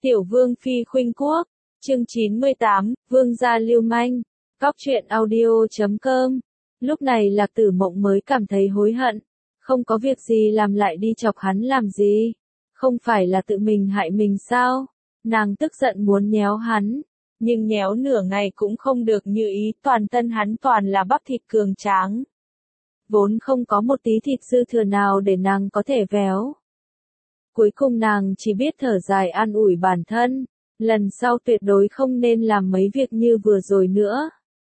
Tiểu vương phi khuynh quốc, chương 98, vương gia lưu manh, Góc truyện audio.com. Lúc này Lạc Tử Mộng mới cảm thấy hối hận, không có việc gì làm lại đi chọc hắn làm gì, không phải là tự mình hại mình sao? Nàng tức giận muốn nhéo hắn, nhưng nhéo nửa ngày cũng không được như ý, toàn thân hắn toàn là bắp thịt cường tráng. Vốn không có một tí thịt dư thừa nào để nàng có thể véo. Cuối cùng nàng chỉ biết thở dài an ủi bản thân, lần sau tuyệt đối không nên làm mấy việc như vừa rồi nữa.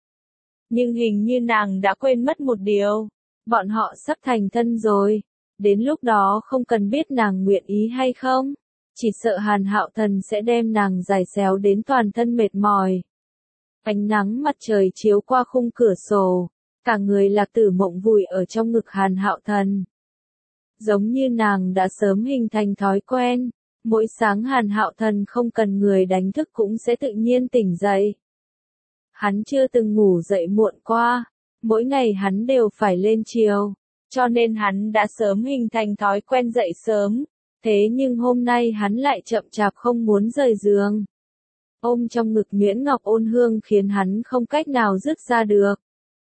Nhưng hình như nàng đã quên mất một điều, bọn họ sắp thành thân rồi, đến lúc đó không cần biết nàng nguyện ý hay không, chỉ sợ Hàn Hạo Thần sẽ đem nàng giày xéo đến toàn thân mệt mỏi. Ánh nắng mặt trời chiếu qua khung cửa sổ, cả người Lạc Tử Mộng vùi ở trong ngực Hàn Hạo Thần. Giống như nàng đã sớm hình thành thói quen, mỗi sáng Hàn Hạo Thần không cần người đánh thức cũng sẽ tự nhiên tỉnh dậy. Hắn chưa từng ngủ dậy muộn qua, mỗi ngày hắn đều phải lên chiều, cho nên hắn đã sớm hình thành thói quen dậy sớm, thế nhưng hôm nay hắn lại chậm chạp không muốn rời giường. Ôm trong ngực Nguyễn Ngọc Ôn Hương khiến hắn không cách nào dứt ra được.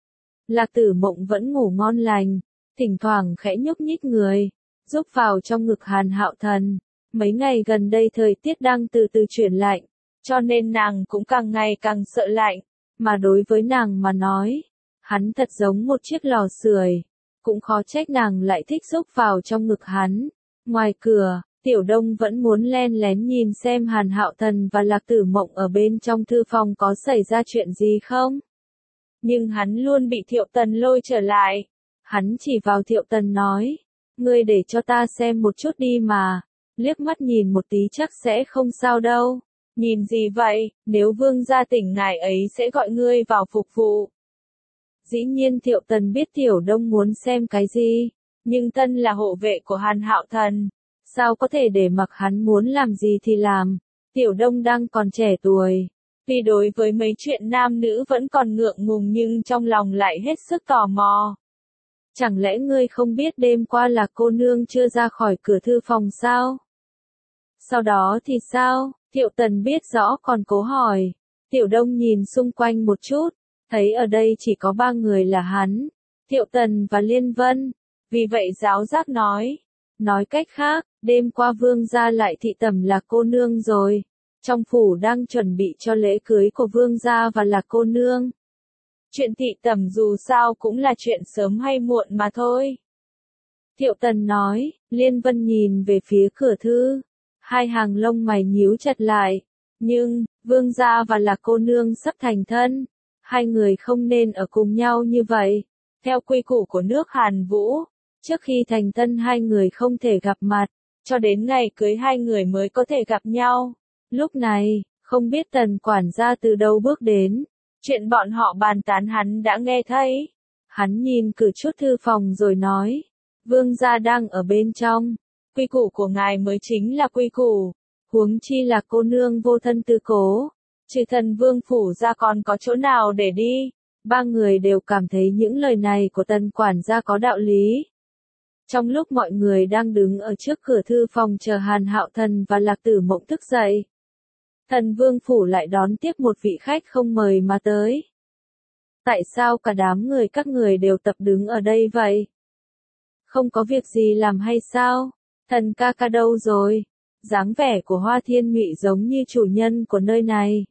Lạc Tử Mộng vẫn ngủ ngon lành, thỉnh thoảng khẽ nhúc nhích người, giúp vào trong ngực Hàn Hạo Thần. Mấy ngày gần đây thời tiết đang từ từ chuyển lạnh, cho nên nàng cũng càng ngày càng sợ lạnh, mà đối với nàng mà nói, hắn thật giống một chiếc lò sưởi, cũng khó trách nàng lại thích giúp vào trong ngực hắn. Ngoài cửa, Tiểu Đông vẫn muốn len lén nhìn xem Hàn Hạo Thần và Lạc Tử Mộng ở bên trong thư phòng có xảy ra chuyện gì không. Nhưng hắn luôn bị Thiệu Tần lôi trở lại. Hắn chỉ vào Thiệu Tần nói, ngươi để cho ta xem một chút đi mà, liếc mắt nhìn một tí chắc sẽ không sao đâu. Nhìn gì vậy, nếu vương gia tỉnh ngài ấy sẽ gọi ngươi vào phục vụ. Dĩ nhiên Thiệu Tần biết Tiểu Đông muốn xem cái gì, nhưng thân là hộ vệ của Hàn Hạo Thần, sao có thể để mặc hắn muốn làm gì thì làm. Tiểu Đông đang còn trẻ tuổi, vì đối với mấy chuyện nam nữ vẫn còn ngượng ngùng nhưng trong lòng lại hết sức tò mò. Chẳng lẽ ngươi không biết đêm qua là cô nương chưa ra khỏi cửa thư phòng sao? Sau đó thì sao? Thiệu Tần biết rõ còn cố hỏi. Tiểu Đông nhìn xung quanh một chút, thấy ở đây chỉ có 3 người là hắn, Thiệu Tần và Liên Vân. Vì vậy giáo giác nói cách khác, đêm qua vương gia lại thị tẩm Lạc cô nương rồi. Trong phủ đang chuẩn bị cho lễ cưới của vương gia và Lạc cô nương. Chuyện thị tẩm dù sao cũng là chuyện sớm hay muộn mà thôi. Thiệu Tần nói, Liên Vân nhìn về phía cửa thư. Hai hàng lông mày nhíu chặt lại. Nhưng, vương gia và Lạc cô nương sắp thành thân. Hai người không nên ở cùng nhau như vậy. Theo quy củ của nước Hàn Vũ, trước khi thành thân hai người không thể gặp mặt, cho đến ngày cưới hai người mới có thể gặp nhau. Lúc này, không biết Tần quản gia từ đâu bước đến. Chuyện bọn họ bàn tán hắn đã nghe thấy. Hắn nhìn cử chút thư phòng rồi nói, vương gia đang ở bên trong. Quy củ của ngài mới chính là quy củ, huống chi là cô nương vô thân tư cố, trừ Thần Vương phủ ra còn có chỗ nào để đi. 3 người đều cảm thấy những lời này của Tần quản gia có đạo lý. Trong lúc mọi người đang đứng ở trước cửa thư phòng chờ Hàn Hạo Thần và Lạc Tử Mộng thức dậy, Thần Vương phủ lại đón tiếp một vị khách không mời mà tới. Tại sao cả đám người các người đều tập đứng ở đây vậy? Không có việc gì làm hay sao? Thần ca ca đâu rồi? Dáng vẻ của Hoa Thiên Nhụy giống như chủ nhân của nơi này.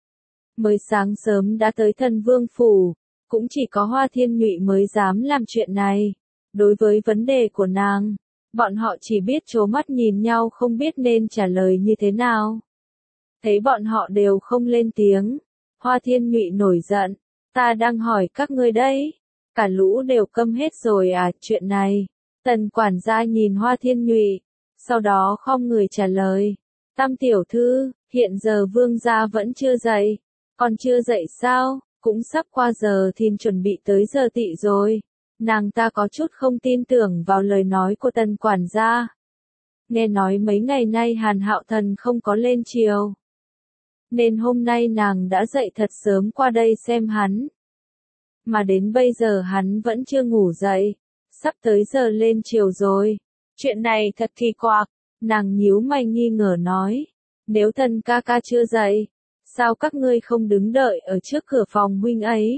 Mới sáng sớm đã tới Thần Vương phủ, cũng chỉ có Hoa Thiên Nhụy mới dám làm chuyện này. Đối với vấn đề của nàng, bọn họ chỉ biết trố mắt nhìn nhau không biết nên trả lời như thế nào. Thấy bọn họ đều không lên tiếng, Hoa Thiên Nhụy nổi giận, ta đang hỏi các ngươi đấy, cả lũ đều câm hết rồi à, chuyện này. Tần quản gia nhìn Hoa Thiên Nhụy, sau đó khom người trả lời, Tam tiểu thư, hiện giờ vương gia vẫn chưa dậy, còn chưa dậy sao, cũng sắp qua giờ thìn chuẩn bị tới giờ tỵ rồi. Nàng ta có chút không tin tưởng vào lời nói của Tần quản gia. Nghe nói mấy ngày nay Hàn Hạo Thần không có lên chiều, nên hôm nay nàng đã dậy thật sớm qua đây xem hắn. Mà đến bây giờ hắn vẫn chưa ngủ dậy, sắp tới giờ lên chiều rồi. Chuyện này thật kỳ quặc, nàng nhíu mày nghi ngờ nói. Nếu Thần ca ca chưa dậy, sao các ngươi không đứng đợi ở trước cửa phòng huynh ấy,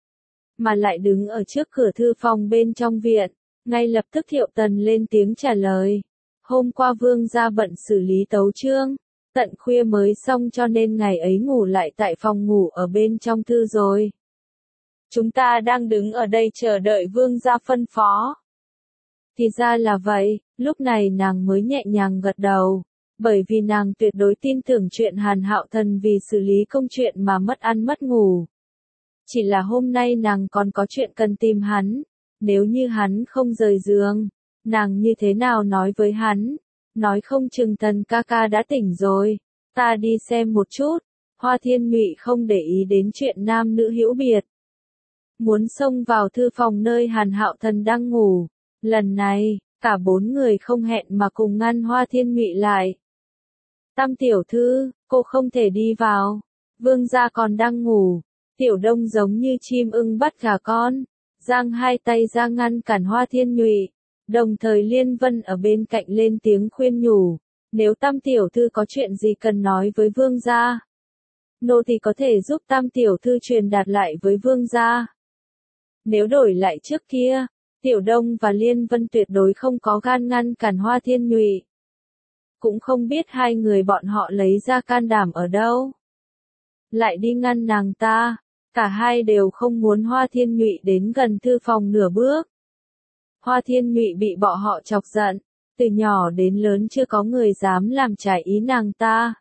mà lại đứng ở trước cửa thư phòng bên trong viện? Ngay lập tức Thiệu Tần lên tiếng trả lời. Hôm qua vương gia bận xử lý tấu chương, tận khuya mới xong cho nên ngày ấy ngủ lại tại phòng ngủ ở bên trong thư rồi. Chúng ta đang đứng ở đây chờ đợi vương gia phân phó. Thì ra là vậy, lúc này nàng mới nhẹ nhàng gật đầu, bởi vì nàng tuyệt đối tin tưởng chuyện Hàn Hạo Thần vì xử lý công chuyện mà mất ăn mất ngủ. Chỉ là hôm nay nàng còn có chuyện cần tìm hắn, nếu như hắn không rời giường, nàng như thế nào nói với hắn, nói không chừng Thần ca ca đã tỉnh rồi, ta đi xem một chút. Hoa Thiên Nhụy không để ý đến chuyện nam nữ hữu biệt, muốn xông vào thư phòng nơi Hàn Hạo Thần đang ngủ. Lần này, cả bốn người không hẹn mà cùng ngăn Hoa Thiên Nhụy lại. Tam tiểu thư, cô không thể đi vào, vương gia còn đang ngủ. Tiểu Đông giống như chim ưng bắt gà con, giang hai tay ra ngăn cản Hoa Thiên Nhụy, đồng thời Liên Vân ở bên cạnh lên tiếng khuyên nhủ, nếu Tam tiểu thư có chuyện gì cần nói với vương gia, nô thì có thể giúp Tam tiểu thư truyền đạt lại với vương gia. Nếu đổi lại trước kia, Tiểu Đông và Liên Vân tuyệt đối không có gan ngăn cản Hoa Thiên Nhụy. Cũng không biết hai người bọn họ lấy ra can đảm ở đâu, lại đi ngăn nàng ta. Cả hai đều không muốn Hoa Thiên Nhụy đến gần thư phòng nửa bước. Hoa Thiên Nhụy bị bọn họ chọc giận, từ nhỏ đến lớn chưa có người dám làm trái ý nàng ta.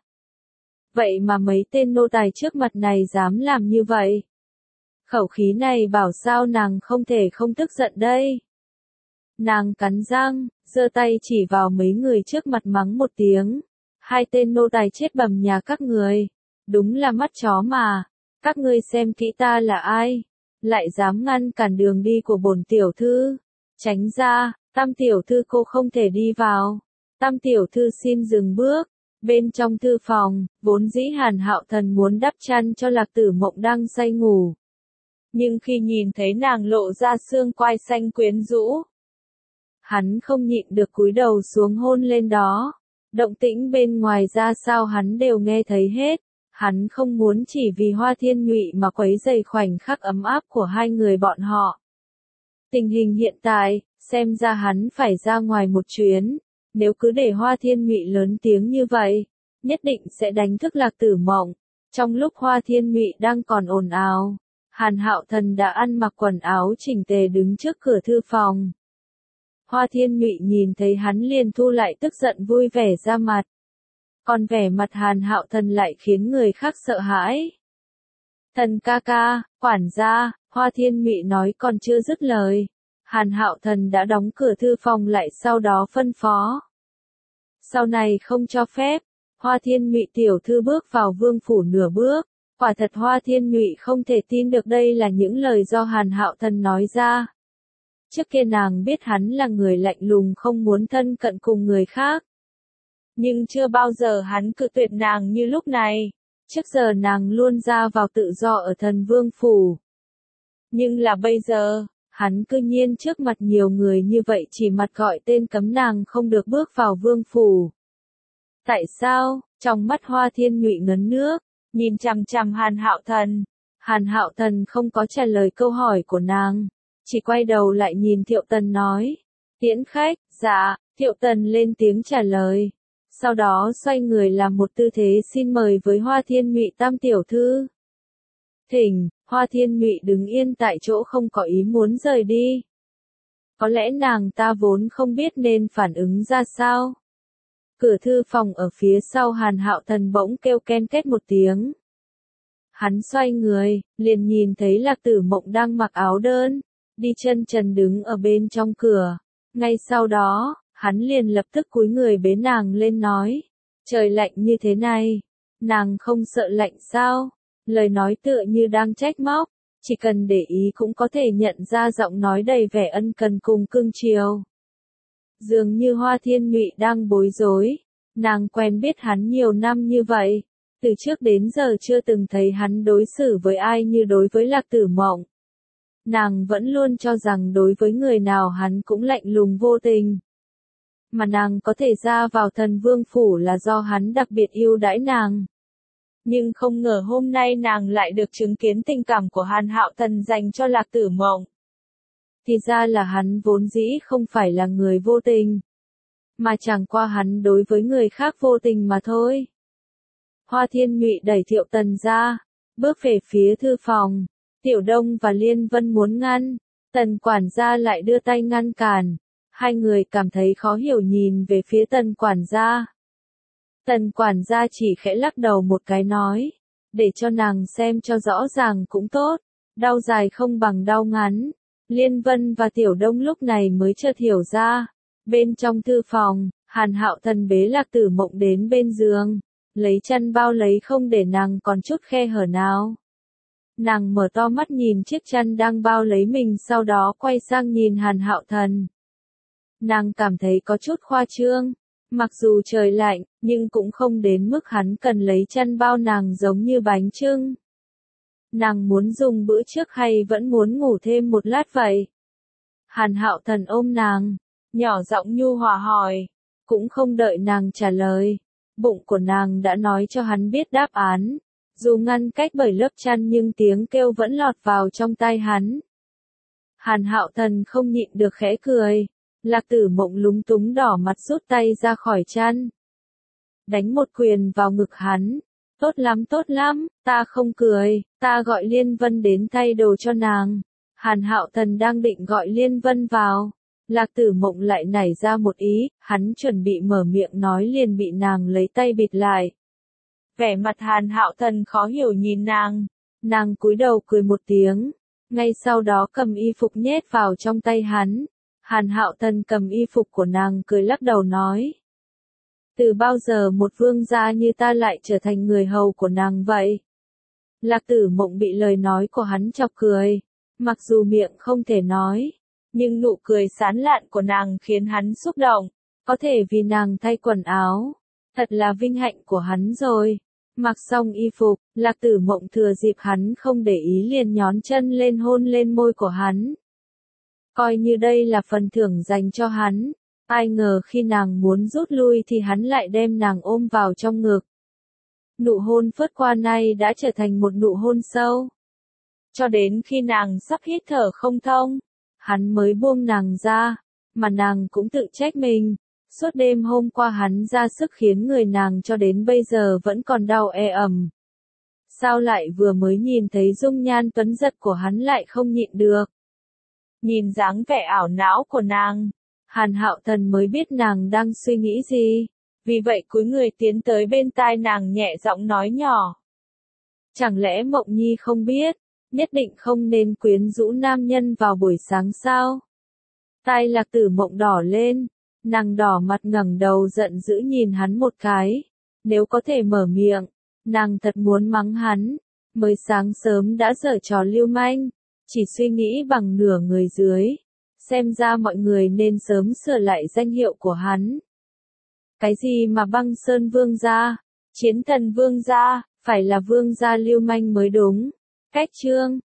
Vậy mà mấy tên nô tài trước mặt này dám làm như vậy. Khẩu khí này bảo sao nàng không thể không tức giận đây. Nàng cắn răng, giơ tay chỉ vào mấy người trước mặt mắng một tiếng. Hai tên nô tài chết bầm nhà các người, đúng là mắt chó mà. Các ngươi xem kỹ ta là ai, lại dám ngăn cản đường đi của bổn tiểu thư. Tránh ra, Tam tiểu thư cô không thể đi vào. Tam tiểu thư xin dừng bước. Bên trong thư phòng, vốn dĩ Hàn Hạo Thần muốn đắp chăn cho Lạc Tử Mộng đang say ngủ. Nhưng khi nhìn thấy nàng lộ ra xương quai xanh quyến rũ, hắn không nhịn được cúi đầu xuống hôn lên đó. Động tĩnh bên ngoài ra sao hắn đều nghe thấy hết. Hắn không muốn chỉ vì Hoa Thiên Nhụy mà quấy rầy khoảnh khắc ấm áp của hai người bọn họ. Tình hình hiện tại, xem ra hắn phải ra ngoài một chuyến. Nếu cứ để Hoa Thiên Nhụy lớn tiếng như vậy, nhất định sẽ đánh thức Lạc Tử Mộng. Trong lúc Hoa Thiên Nhụy đang còn ồn ào, Hàn Hạo Thần đã ăn mặc quần áo chỉnh tề đứng trước cửa thư phòng. Hoa Thiên Nhụy nhìn thấy hắn liền thu lại tức giận vui vẻ ra mặt. Còn vẻ mặt Hàn Hạo Thần lại khiến người khác sợ hãi. Thần ca ca, quản gia, Hoa Thiên Nhụy nói còn chưa dứt lời. Hàn Hạo Thần đã đóng cửa thư phòng lại sau đó phân phó. Sau này không cho phép, Hoa Thiên Nhụy tiểu thư bước vào vương phủ nửa bước. Quả thật Hoa Thiên Nhụy không thể tin được đây là những lời do Hàn Hạo Thần nói ra. Trước kia nàng biết hắn là người lạnh lùng không muốn thân cận cùng người khác. Nhưng chưa bao giờ hắn cự tuyệt nàng như lúc này. Trước giờ nàng luôn ra vào tự do ở Thần Vương phủ. Nhưng là bây giờ, hắn cư nhiên trước mặt nhiều người như vậy chỉ mặt gọi tên cấm nàng không được bước vào vương phủ. Tại sao? Trong mắt Hoa Thiên Nhụy ngấn nước, nhìn chằm chằm Hàn Hạo Thần. Hàn Hạo Thần không có trả lời câu hỏi của nàng, chỉ quay đầu lại nhìn Thiệu Tần nói. Tiễn khách, dạ, Thiệu Tần lên tiếng trả lời. Sau đó xoay người làm một tư thế xin mời với Hoa Thiên Nhụy Tam tiểu thư. Thỉnh, Hoa Thiên Nhụy đứng yên tại chỗ không có ý muốn rời đi. Có lẽ nàng ta vốn không biết nên phản ứng ra sao. Cửa thư phòng ở phía sau Hàn Hạo Thần bỗng kêu ken két một tiếng. Hắn xoay người, liền nhìn thấy Lạc Tử Mộng đang mặc áo đơn, đi chân trần đứng ở bên trong cửa. Ngay sau đó, hắn liền lập tức cúi người bế nàng lên nói. Trời lạnh như thế này, nàng không sợ lạnh sao? Lời nói tựa như đang trách móc, chỉ cần để ý cũng có thể nhận ra giọng nói đầy vẻ ân cần cùng cưng chiều. Dường như Hoa Thiên Nhụy đang bối rối, nàng quen biết hắn nhiều năm như vậy, từ trước đến giờ chưa từng thấy hắn đối xử với ai như đối với Lạc Tử Mộng. Nàng vẫn luôn cho rằng đối với người nào hắn cũng lạnh lùng vô tình. mà nàng có thể ra vào Thần Vương phủ là do hắn đặc biệt yêu đãi nàng. Nhưng không ngờ hôm nay nàng lại được chứng kiến tình cảm của Hàn Hạo Thần dành cho Lạc Tử Mộng. Thì ra là hắn vốn dĩ không phải là người vô tình, mà chẳng qua hắn đối với người khác vô tình mà thôi. Hoa Thiên Nhụy đẩy Thiệu Tần ra, bước về phía thư phòng. Tiểu Đông và Liên Vân muốn ngăn, Tần quản gia lại đưa tay ngăn cản. Hai người cảm thấy khó hiểu nhìn về phía Tần quản gia. Tần quản gia chỉ khẽ lắc đầu một cái nói, để cho nàng xem cho rõ ràng cũng tốt, đau dài không bằng đau ngắn. Liên Vân và Tiểu Đông lúc này mới chợt hiểu ra. Bên trong thư phòng, Hàn Hạo Thần bế Lạc Tử Mộng đến bên giường, lấy chăn bao lấy không để nàng còn chút khe hở nào. Nàng mở to mắt nhìn chiếc chăn đang bao lấy mình, sau đó quay sang nhìn Hàn Hạo Thần. Nàng cảm thấy có chút khoa trương, mặc dù trời lạnh, nhưng cũng không đến mức hắn cần lấy chăn bao nàng giống như bánh chưng. Nàng muốn dùng bữa trước hay vẫn muốn ngủ thêm một lát vậy? Hàn Hạo Thần ôm nàng, nhỏ giọng nhu hòa hỏi, cũng không đợi nàng trả lời. Bụng của nàng đã nói cho hắn biết đáp án. Dù ngăn cách bởi lớp chăn nhưng tiếng kêu vẫn lọt vào trong tai hắn. Hàn Hạo Thần không nhịn được khẽ cười. Lạc Tử Mộng lúng túng đỏ mặt rút tay ra khỏi chăn, đánh một quyền vào ngực hắn. Tốt lắm, ta không cười, ta gọi Liên Vân đến thay đồ cho nàng. Hàn Hạo Thần đang định gọi Liên Vân vào. Lạc Tử Mộng lại nảy ra một ý, hắn chuẩn bị mở miệng nói liền bị nàng lấy tay bịt lại. Vẻ mặt Hàn Hạo Thần khó hiểu nhìn nàng cúi đầu cười một tiếng, ngay sau đó cầm y phục nhét vào trong tay hắn. Hàn Hạo Thần cầm y phục của nàng cười lắc đầu nói, từ bao giờ một vương gia như ta lại trở thành người hầu của nàng vậy? Lạc Tử Mộng bị lời nói của hắn chọc cười, mặc dù miệng không thể nói, nhưng nụ cười sán lạn của nàng khiến hắn xúc động, có thể vì nàng thay quần áo, thật là vinh hạnh của hắn rồi. Mặc xong y phục, Lạc Tử Mộng thừa dịp hắn không để ý liền nhón chân lên hôn lên môi của hắn. Coi như đây là phần thưởng dành cho hắn, ai ngờ khi nàng muốn rút lui thì hắn lại đem nàng ôm vào trong ngực. Nụ hôn phớt qua nay đã trở thành một nụ hôn sâu. Cho đến khi nàng sắp hít thở không thông, hắn mới buông nàng ra, mà nàng cũng tự trách mình. Suốt đêm hôm qua hắn ra sức khiến người nàng cho đến bây giờ vẫn còn đau ầm. Sao lại vừa mới nhìn thấy dung nhan tuấn giật của hắn lại không nhịn được. Nhìn dáng vẻ ảo não của nàng, Hàn Hạo Thần mới biết nàng đang suy nghĩ gì. Vì vậy cúi người tiến tới bên tai nàng nhẹ giọng nói nhỏ. Chẳng lẽ Mộng Nhi không biết, nhất định không nên quyến rũ nam nhân vào buổi sáng sao? Tai Lạc Tử Mộng đỏ lên. Nàng đỏ mặt ngẩng đầu giận dữ nhìn hắn một cái. Nếu có thể mở miệng, nàng thật muốn mắng hắn. Mới sáng sớm đã giở trò lưu manh, chỉ suy nghĩ bằng nửa người dưới. Xem ra mọi người nên sớm sửa lại danh hiệu của hắn. Cái gì mà Băng Sơn Vương gia, Chiến Thần Vương gia, phải là Vương gia lưu manh mới đúng. Cách chương